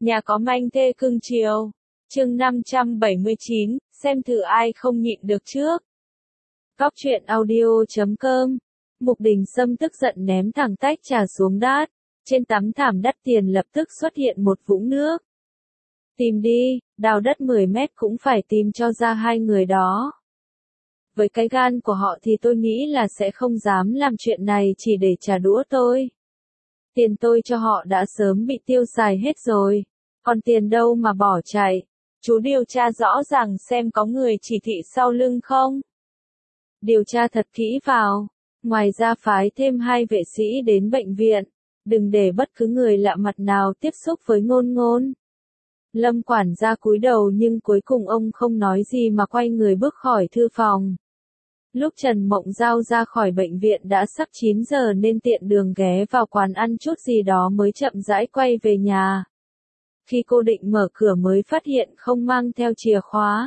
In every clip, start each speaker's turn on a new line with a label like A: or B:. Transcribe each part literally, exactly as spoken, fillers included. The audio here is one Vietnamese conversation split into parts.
A: Nhà có manh thê cưng chiều. Chương năm trăm bảy mươi chín, xem thử ai không nhịn được trước. Cóc truyện audio chấm com. Mục Đình Sâm tức giận ném thẳng tách trà xuống đát. Trên tấm thảm đắt tiền lập tức xuất hiện một vũng nước. Tìm đi, đào đất mười mét cũng phải tìm cho ra hai người đó. Với cái gan của họ thì tôi nghĩ là sẽ không dám làm chuyện này chỉ để trả đũa tôi. Tiền tôi cho họ đã sớm bị tiêu xài hết rồi. Còn tiền đâu mà bỏ chạy. Chú điều tra rõ ràng xem có người chỉ thị sau lưng không. Điều tra thật kỹ vào. Ngoài ra phái thêm hai vệ sĩ đến bệnh viện. Đừng để bất cứ người lạ mặt nào tiếp xúc với Ngôn Ngôn. Lâm quản gia cúi đầu nhưng cuối cùng ông không nói gì mà quay người bước khỏi thư phòng. Lúc Trần Mộng Giao ra khỏi bệnh viện đã sắp chín giờ nên tiện đường ghé vào quán ăn chút gì đó mới chậm rãi quay về nhà. Khi cô định mở cửa mới phát hiện không mang theo chìa khóa.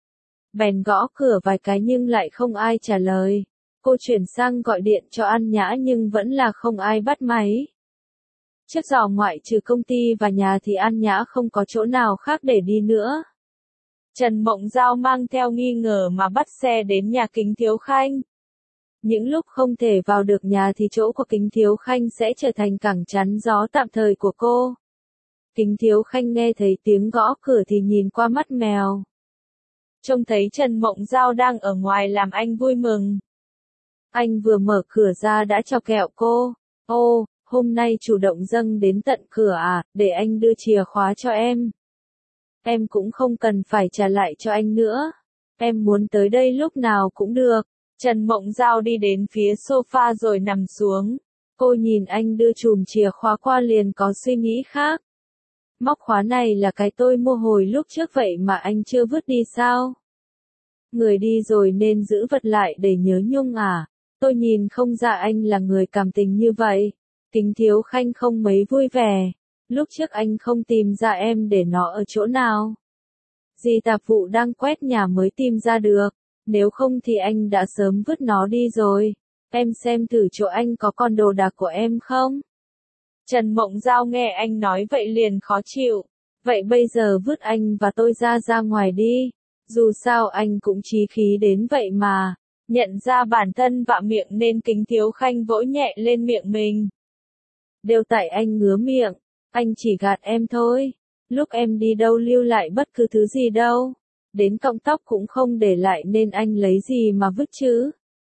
A: Bèn gõ cửa vài cái nhưng lại không ai trả lời. Cô chuyển sang gọi điện cho An Nhã nhưng vẫn là không ai bắt máy. Trước giờ ngoại trừ công ty và nhà thì An Nhã không có chỗ nào khác để đi nữa. Trần Mộng Giao mang theo nghi ngờ mà bắt xe đến nhà Kính Thiếu Khanh. Những lúc không thể vào được nhà thì chỗ của Kính Thiếu Khanh sẽ trở thành cẳng chắn gió tạm thời của cô. Kính Thiếu Khanh nghe thấy tiếng gõ cửa thì nhìn qua mắt mèo. Trông thấy Trần Mộng Giao đang ở ngoài làm anh vui mừng. Anh vừa mở cửa ra đã chọc ghẹo cô. Ô, hôm nay chủ động dâng đến tận cửa à, để anh đưa chìa khóa cho em. Em cũng không cần phải trả lại cho anh nữa. Em muốn tới đây lúc nào cũng được. Trần Mộng Giao đi đến phía sofa rồi nằm xuống. Cô nhìn anh đưa chùm chìa khóa qua liền có suy nghĩ khác. Móc khóa này là cái tôi mua hồi lúc trước vậy mà anh chưa vứt đi sao? Người đi rồi nên giữ vật lại để nhớ nhung à? Tôi nhìn không ra anh là người cảm tình như vậy. Kính Thiếu Khanh không mấy vui vẻ. Lúc trước anh không tìm ra em để nó ở chỗ nào. Dì tạp vụ đang quét nhà mới tìm ra được. Nếu không thì anh đã sớm vứt nó đi rồi. Em xem thử chỗ anh có còn đồ đạc của em không? Trần Mộng Giao nghe anh nói vậy liền khó chịu. Vậy bây giờ vứt anh và tôi ra ra ngoài đi. Dù sao anh cũng chí khí đến vậy mà. Nhận ra bản thân vạ miệng nên Kính Thiếu Khanh vỗ nhẹ lên miệng mình. Đều tại anh ngứa miệng. Anh chỉ gạt em thôi. Lúc em đi đâu lưu lại bất cứ thứ gì đâu. Đến cọng tóc cũng không để lại nên anh lấy gì mà vứt chứ.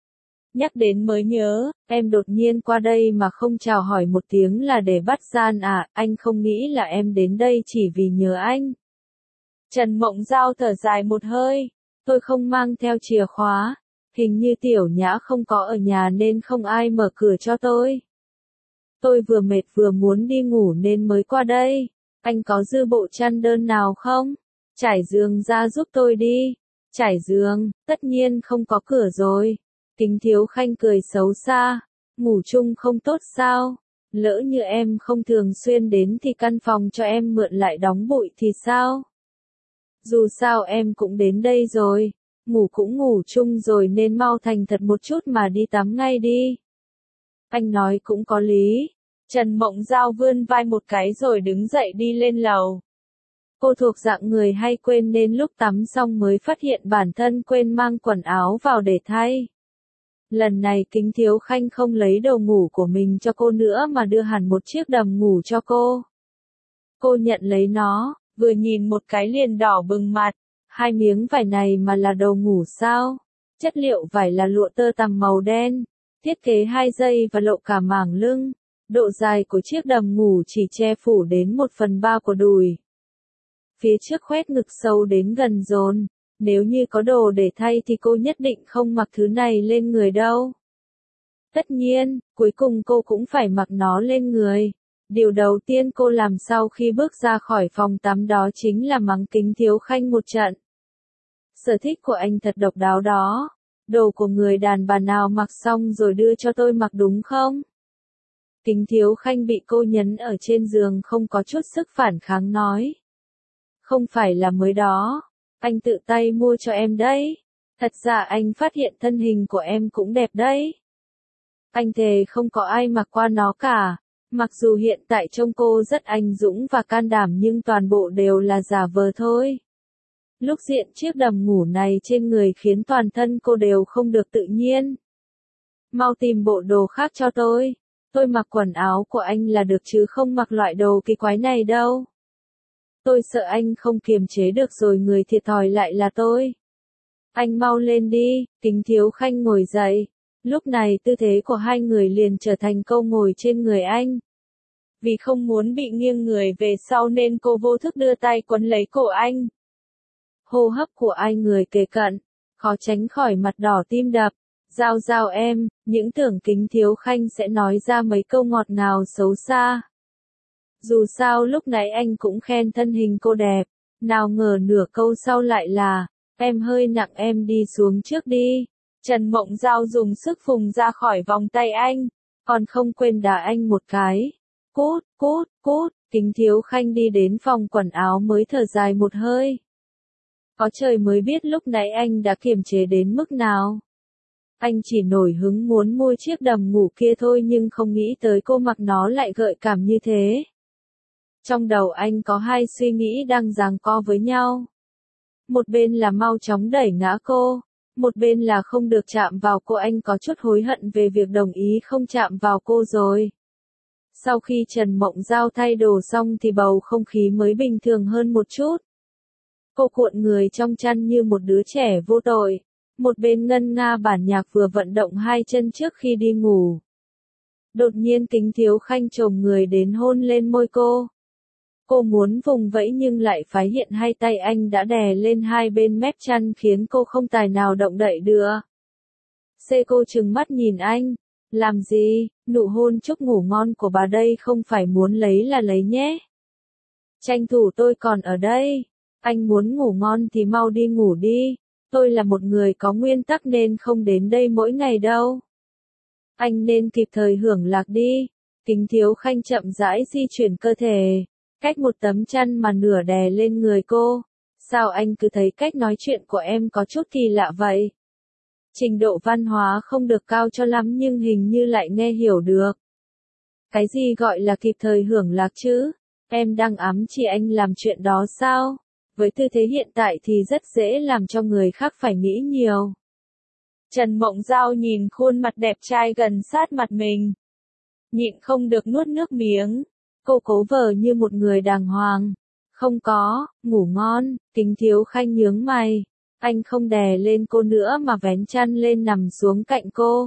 A: Nhắc đến mới nhớ, em đột nhiên qua đây mà không chào hỏi một tiếng là để bắt gian à, anh không nghĩ là em đến đây chỉ vì nhớ anh. Trần Mộng Giao thở dài một hơi, tôi không mang theo chìa khóa, hình như Tiểu Nhã không có ở nhà nên không ai mở cửa cho tôi. Tôi vừa mệt vừa muốn đi ngủ nên mới qua đây, anh có dư bộ chăn đơn nào không? Trải giường ra giúp tôi đi. Trải giường, tất nhiên không có cửa rồi. Kính Thiếu Khanh cười xấu xa, ngủ chung không tốt sao? Lỡ như em không thường xuyên đến thì căn phòng cho em mượn lại đóng bụi thì sao? Dù sao em cũng đến đây rồi, ngủ cũng ngủ chung rồi nên mau thành thật một chút mà đi tắm ngay đi. Anh nói cũng có lý. Trần Mộng Giao vươn vai một cái rồi đứng dậy đi lên lầu. Cô thuộc dạng người hay quên nên lúc tắm xong mới phát hiện bản thân quên mang quần áo vào để thay. Lần này Kính Thiếu Khanh không lấy đồ ngủ của mình cho cô nữa mà đưa hẳn một chiếc đầm ngủ cho cô. Cô nhận lấy nó, vừa nhìn một cái liền đỏ bừng mặt. Hai miếng vải này mà là đồ ngủ sao? Chất liệu vải là lụa tơ tằm màu đen. Thiết kế hai dây và lộ cả mảng lưng. Độ dài của chiếc đầm ngủ chỉ che phủ đến một phần ba của đùi. Phía trước khoét ngực sâu đến gần rốn. Nếu như có đồ để thay thì cô nhất định không mặc thứ này lên người đâu. Tất nhiên, cuối cùng cô cũng phải mặc nó lên người. Điều đầu tiên cô làm sau khi bước ra khỏi phòng tắm đó chính là mắng Kính Thiếu Khanh một trận. Sở thích của anh thật độc đáo đó. Đồ của người đàn bà nào mặc xong rồi đưa cho tôi mặc đúng không? Kính Thiếu Khanh bị cô nhấn ở trên giường không có chút sức phản kháng nói. Không phải là mới đó. Anh tự tay mua cho em đấy. Thật ra anh phát hiện thân hình của em cũng đẹp đấy. Anh thề không có ai mặc qua nó cả. Mặc dù hiện tại trông cô rất anh dũng và can đảm nhưng toàn bộ đều là giả vờ thôi. Lúc diện chiếc đầm ngủ này trên người khiến toàn thân cô đều không được tự nhiên. Mau tìm bộ đồ khác cho tôi. Tôi mặc quần áo của anh là được chứ không mặc loại đồ kỳ quái này đâu. Tôi sợ anh không kiềm chế được rồi người thiệt thòi lại là tôi. Anh mau lên đi, Kính Thiếu Khanh ngồi dậy. Lúc này tư thế của hai người liền trở thành câu ngồi trên người anh. Vì không muốn bị nghiêng người về sau nên cô vô thức đưa tay quấn lấy cổ anh. Hô hấp của ai người kề cận, khó tránh khỏi mặt đỏ tim đập. Giao giao em, những tưởng Kính Thiếu Khanh sẽ nói ra mấy câu ngọt ngào xấu xa. Dù sao lúc nãy anh cũng khen thân hình cô đẹp, nào ngờ nửa câu sau lại là, em hơi nặng em đi xuống trước đi. Trần Mộng Giao dùng sức phùng ra khỏi vòng tay anh, còn không quên đá anh một cái. Cút, cút, cút, Kính Thiếu Khanh đi đến phòng quần áo mới thở dài một hơi. Có trời mới biết lúc nãy anh đã kiềm chế đến mức nào. Anh chỉ nổi hứng muốn mua chiếc đầm ngủ kia thôi nhưng không nghĩ tới cô mặc nó lại gợi cảm như thế. Trong đầu anh có hai suy nghĩ đang giằng co với nhau. Một bên là mau chóng đẩy ngã cô, một bên là không được chạm vào cô. Anh có chút hối hận về việc đồng ý không chạm vào cô rồi. Sau khi Trần Mộng Giao thay đồ xong thì bầu không khí mới bình thường hơn một chút. Cô cuộn người trong chăn như một đứa trẻ vô tội. Một bên ngân nga bản nhạc vừa vận động hai chân trước khi đi ngủ. Đột nhiên Kính Thiếu Khanh chồm người đến hôn lên môi cô. Cô muốn vùng vẫy nhưng lại phát hiện hai tay anh đã đè lên hai bên mép chăn khiến cô không tài nào động đậy được. Xê cô trừng mắt nhìn anh. Làm gì, nụ hôn chúc ngủ ngon của bà đây không phải muốn lấy là lấy nhé. Tranh thủ tôi còn ở đây. Anh muốn ngủ ngon thì mau đi ngủ đi. Tôi là một người có nguyên tắc nên không đến đây mỗi ngày đâu. Anh nên kịp thời hưởng lạc đi. Kính Thiếu Khanh chậm rãi di chuyển cơ thể, cách một tấm chăn mà nửa đè lên người cô. Sao anh cứ thấy cách nói chuyện của em có chút kỳ lạ vậy? Trình độ văn hóa không được cao cho lắm nhưng hình như lại nghe hiểu được. Cái gì gọi là kịp thời hưởng lạc chứ? Em đang ám chỉ anh làm chuyện đó sao? Với tư thế hiện tại thì rất dễ làm cho người khác phải nghĩ nhiều. Trần Mộng Giao nhìn khuôn mặt đẹp trai gần sát mặt mình. Nhịn không được nuốt nước miếng. Cô cố vờ như một người đàng hoàng. Không có, ngủ ngon, Kính Thiếu Khanh nhướng mày. Anh không đè lên cô nữa mà vén chăn lên nằm xuống cạnh cô.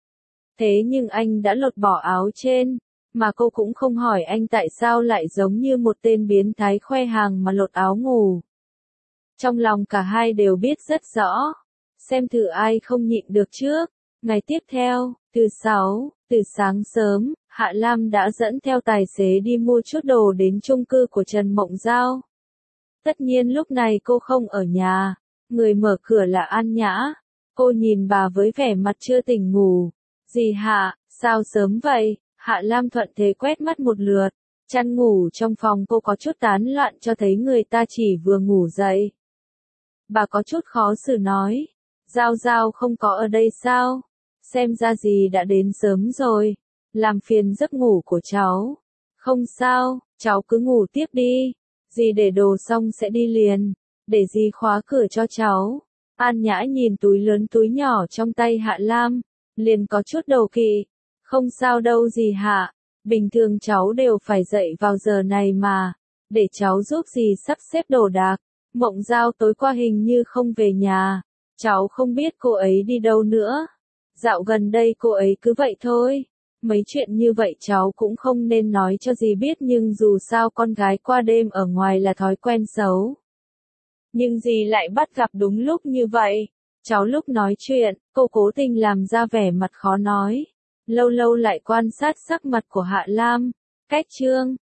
A: Thế nhưng anh đã lột bỏ áo trên, mà cô cũng không hỏi anh tại sao lại giống như một tên biến thái khoe hàng mà lột áo ngủ. Trong lòng cả hai đều biết rất rõ. Xem thử ai không nhịn được trước. Ngày tiếp theo, từ sáu, từ sáng sớm, Hạ Lam đã dẫn theo tài xế đi mua chút đồ đến chung cư của Trần Mộng Giao. Tất nhiên lúc này cô không ở nhà. Người mở cửa là An Nhã. Cô nhìn bà với vẻ mặt chưa tỉnh ngủ. Dì Hạ, sao sớm vậy? Hạ Lam thuận thế quét mắt một lượt. Chăn ngủ trong phòng cô có chút tán loạn cho thấy người ta chỉ vừa ngủ dậy. Bà có chút khó xử nói. Giao Giao không có ở đây sao? Xem ra dì đã đến sớm rồi. Làm phiền giấc ngủ của cháu. Không sao, cháu cứ ngủ tiếp đi. Dì để đồ xong sẽ đi liền. Để dì khóa cửa cho cháu. An Nhã nhìn túi lớn túi nhỏ trong tay Hạ Lam. Liền có chút đầu kỵ. Không sao đâu dì Hạ. Bình thường cháu đều phải dậy vào giờ này mà. Để cháu giúp dì sắp xếp đồ đạc. Mộng Giao tối qua hình như không về nhà. Cháu không biết cô ấy đi đâu nữa. Dạo gần đây cô ấy cứ vậy thôi. Mấy chuyện như vậy cháu cũng không nên nói cho dì biết nhưng dù sao con gái qua đêm ở ngoài là thói quen xấu. Nhưng dì lại bắt gặp đúng lúc như vậy. Cháu lúc nói chuyện, cô cố tình làm ra vẻ mặt khó nói. Lâu lâu lại quan sát sắc mặt của Hạ Lam. Cách chương